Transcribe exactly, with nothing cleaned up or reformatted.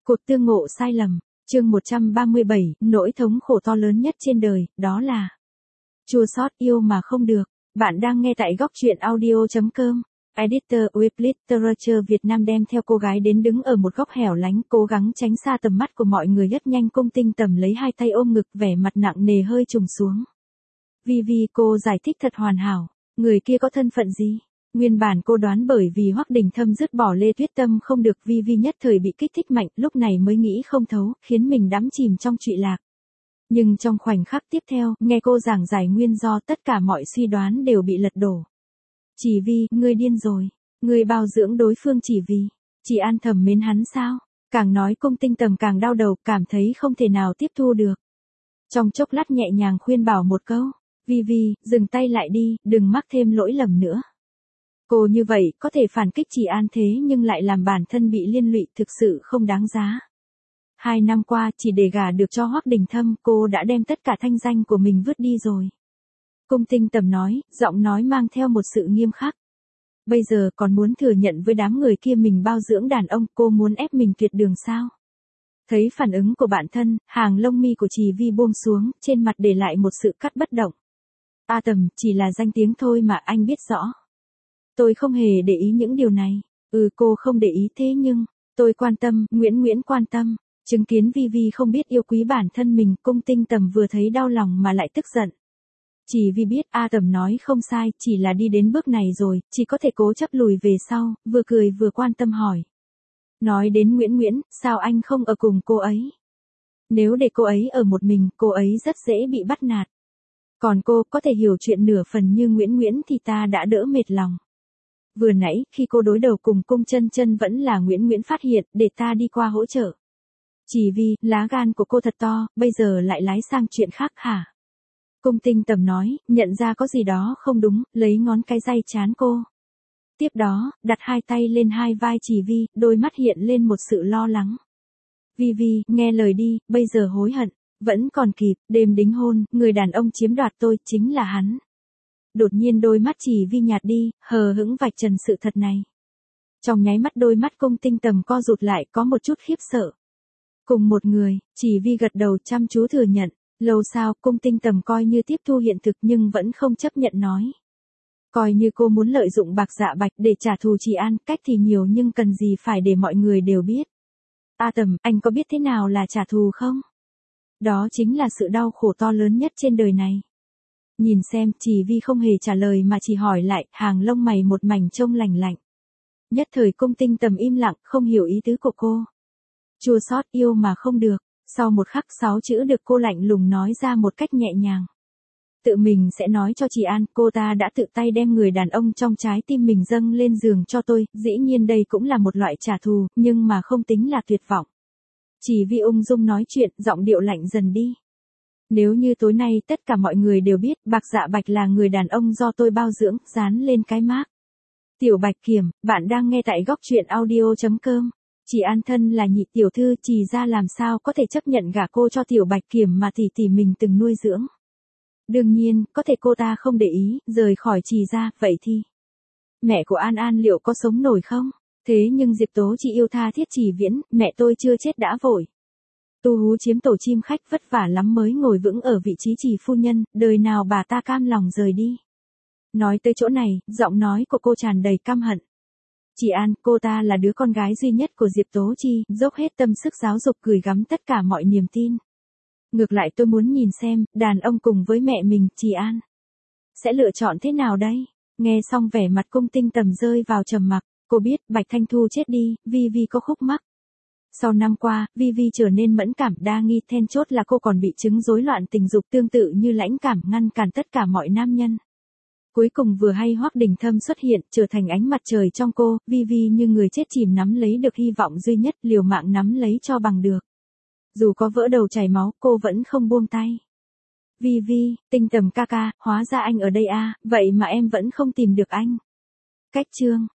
Cuộc tương ngộ sai lầm, chương một trăm ba mươi bảy, nỗi thống khổ to lớn nhất trên đời, đó là chua xót yêu mà không được. Bạn đang nghe tại góc truyện audio chấm com. Editor with Literature Việt Nam đem theo cô gái đến đứng ở một góc hẻo lánh, cố gắng tránh xa tầm mắt của mọi người. Rất nhanh Cung Tinh Tầm lấy hai tay ôm ngực, vẻ mặt nặng nề hơi trùng xuống. Vi Vi, cô giải thích thật hoàn hảo. Người kia có thân phận gì? Nguyên bản cô đoán bởi vì Hoắc Đình Thâm dứt bỏ Lê Tuyết Tâm không được, Vi Vi nhất thời bị kích thích mạnh, lúc này mới nghĩ không thấu, khiến mình đắm chìm trong trụy lạc. Nhưng trong khoảnh khắc tiếp theo, nghe cô giảng giải nguyên do, tất cả mọi suy đoán đều bị lật đổ. Chỉ vì, ngươi điên rồi. Ngươi bao dưỡng đối phương chỉ vì, chỉ An thầm mến hắn sao? Càng nói Cung Tinh Tầm càng đau đầu, cảm thấy không thể nào tiếp thu được. Trong chốc lát nhẹ nhàng khuyên bảo một câu, Vi Vi, dừng tay lại đi, đừng mắc thêm lỗi lầm nữa. Cô như vậy, có thể phản kích Chỉ An thế nhưng lại làm bản thân bị liên lụy, thực sự không đáng giá. Hai năm qua, chỉ để gả được cho Hoắc Đình Thâm, cô đã đem tất cả thanh danh của mình vứt đi rồi. Cung Tinh Tầm nói, giọng nói mang theo một sự nghiêm khắc. Bây giờ còn muốn thừa nhận với đám người kia mình bao dưỡng đàn ông, cô muốn ép mình tuyệt đường sao? Thấy phản ứng của bản thân, hàng lông mi của Trì Vi buông xuống, trên mặt để lại một sự cắt bất động. A Tầm, chỉ là danh tiếng thôi mà, anh biết rõ. Tôi không hề để ý những điều này. Ừ, cô không để ý, thế nhưng tôi quan tâm, Nguyễn Nguyễn quan tâm. Chứng kiến Vi Vi không biết yêu quý bản thân mình, Cung Tinh Tầm vừa thấy đau lòng mà lại tức giận. Chỉ vì biết A Tầm nói không sai, chỉ là đi đến bước này rồi, chỉ có thể cố chấp lùi về sau, vừa cười vừa quan tâm hỏi. Nói đến Nguyễn Nguyễn, sao anh không ở cùng cô ấy? Nếu để cô ấy ở một mình, cô ấy rất dễ bị bắt nạt. Còn cô có thể hiểu chuyện nửa phần như Nguyễn Nguyễn thì ta đã đỡ mệt lòng. Vừa nãy, khi cô đối đầu cùng Cung Chân Chân vẫn là Nguyễn Nguyễn phát hiện, để ta đi qua hỗ trợ. Chỉ vì, lá gan của cô thật to, bây giờ lại lái sang chuyện khác hả? Cung Tinh Tầm nói, nhận ra có gì đó không đúng, lấy ngón cái day trán cô. Tiếp đó, đặt hai tay lên hai vai Chỉ Vi, đôi mắt hiện lên một sự lo lắng. Vi Vi, nghe lời đi, bây giờ hối hận, vẫn còn kịp, đêm đính hôn, người đàn ông chiếm đoạt tôi, chính là hắn. Đột nhiên đôi mắt Chỉ Vi nhạt đi, hờ hững vạch trần sự thật này. Trong nháy mắt đôi mắt Cung Tinh Tầm co rụt lại, có một chút khiếp sợ. Cùng một người, Chỉ Vi gật đầu chăm chú thừa nhận. Lâu sau, Cung Tinh Tầm coi như tiếp thu hiện thực nhưng vẫn không chấp nhận nói. Coi như cô muốn lợi dụng Bạc Dạ Bạch để trả thù Chỉ An, cách thì nhiều nhưng cần gì phải để mọi người đều biết. A Tầm, anh có biết thế nào là trả thù không? Đó chính là sự đau khổ to lớn nhất trên đời này. Nhìn xem, Chỉ Vi không hề trả lời mà chỉ hỏi lại, hàng lông mày một mảnh trông lành lạnh. Nhất thời Cung Tinh Tầm im lặng, không hiểu ý tứ của cô. Chua xót yêu mà không được. Sau một khắc sáu chữ được cô lạnh lùng nói ra một cách nhẹ nhàng. Tự mình sẽ nói cho Chỉ An, cô ta đã tự tay đem người đàn ông trong trái tim mình dâng lên giường cho tôi, dĩ nhiên đây cũng là một loại trả thù, nhưng mà không tính là tuyệt vọng. Chỉ vì ung dung nói chuyện, giọng điệu lạnh dần đi. Nếu như tối nay tất cả mọi người đều biết Bạc Dạ Bạch là người đàn ông do tôi bao dưỡng, dán lên cái mác. Tiểu Bạch Kiểm, bạn đang nghe tại góc truyện audio chấm com. Chỉ An thân là nhị tiểu thư, Chỉ ra làm sao có thể chấp nhận gả cô cho Tiểu Bạch Kiểm mà tỷ tỷ mình từng nuôi dưỡng. Đương nhiên, có thể cô ta không để ý, rời khỏi Chỉ ra, vậy thì mẹ của An An liệu có sống nổi không? Thế nhưng Diệp Tố Chỉ yêu tha thiết Chỉ Viễn, mẹ tôi chưa chết đã vội. Tu hú chiếm tổ chim khách vất vả lắm mới ngồi vững ở vị trí Chỉ phu nhân, đời nào bà ta cam lòng rời đi. Nói tới chỗ này, giọng nói của cô tràn đầy căm hận. Chỉ An, cô ta là đứa con gái duy nhất của Diệp Tố Chi, dốc hết tâm sức giáo dục gửi gắm tất cả mọi niềm tin. Ngược lại tôi muốn nhìn xem, đàn ông cùng với mẹ mình, Chỉ An sẽ lựa chọn thế nào đây? Nghe xong vẻ mặt Cung Tinh Tầm rơi vào trầm mặc, cô biết, Bạch Thanh Thu chết đi, Vi Vi có khúc mắc. Sau năm qua, Vi Vi trở nên mẫn cảm, đa nghi, then chốt là cô còn bị chứng rối loạn tình dục tương tự như lãnh cảm, ngăn cản tất cả mọi nam nhân. Cuối cùng vừa hay Hoắc Đình Thâm xuất hiện, trở thành ánh mặt trời trong cô, Vi Vi như người chết chìm nắm lấy được hy vọng duy nhất, liều mạng nắm lấy cho bằng được. Dù có vỡ đầu chảy máu, cô vẫn không buông tay. Vi Vi, Tinh Tầm ca ca, hóa ra anh ở đây à, vậy mà em vẫn không tìm được anh. Cách chương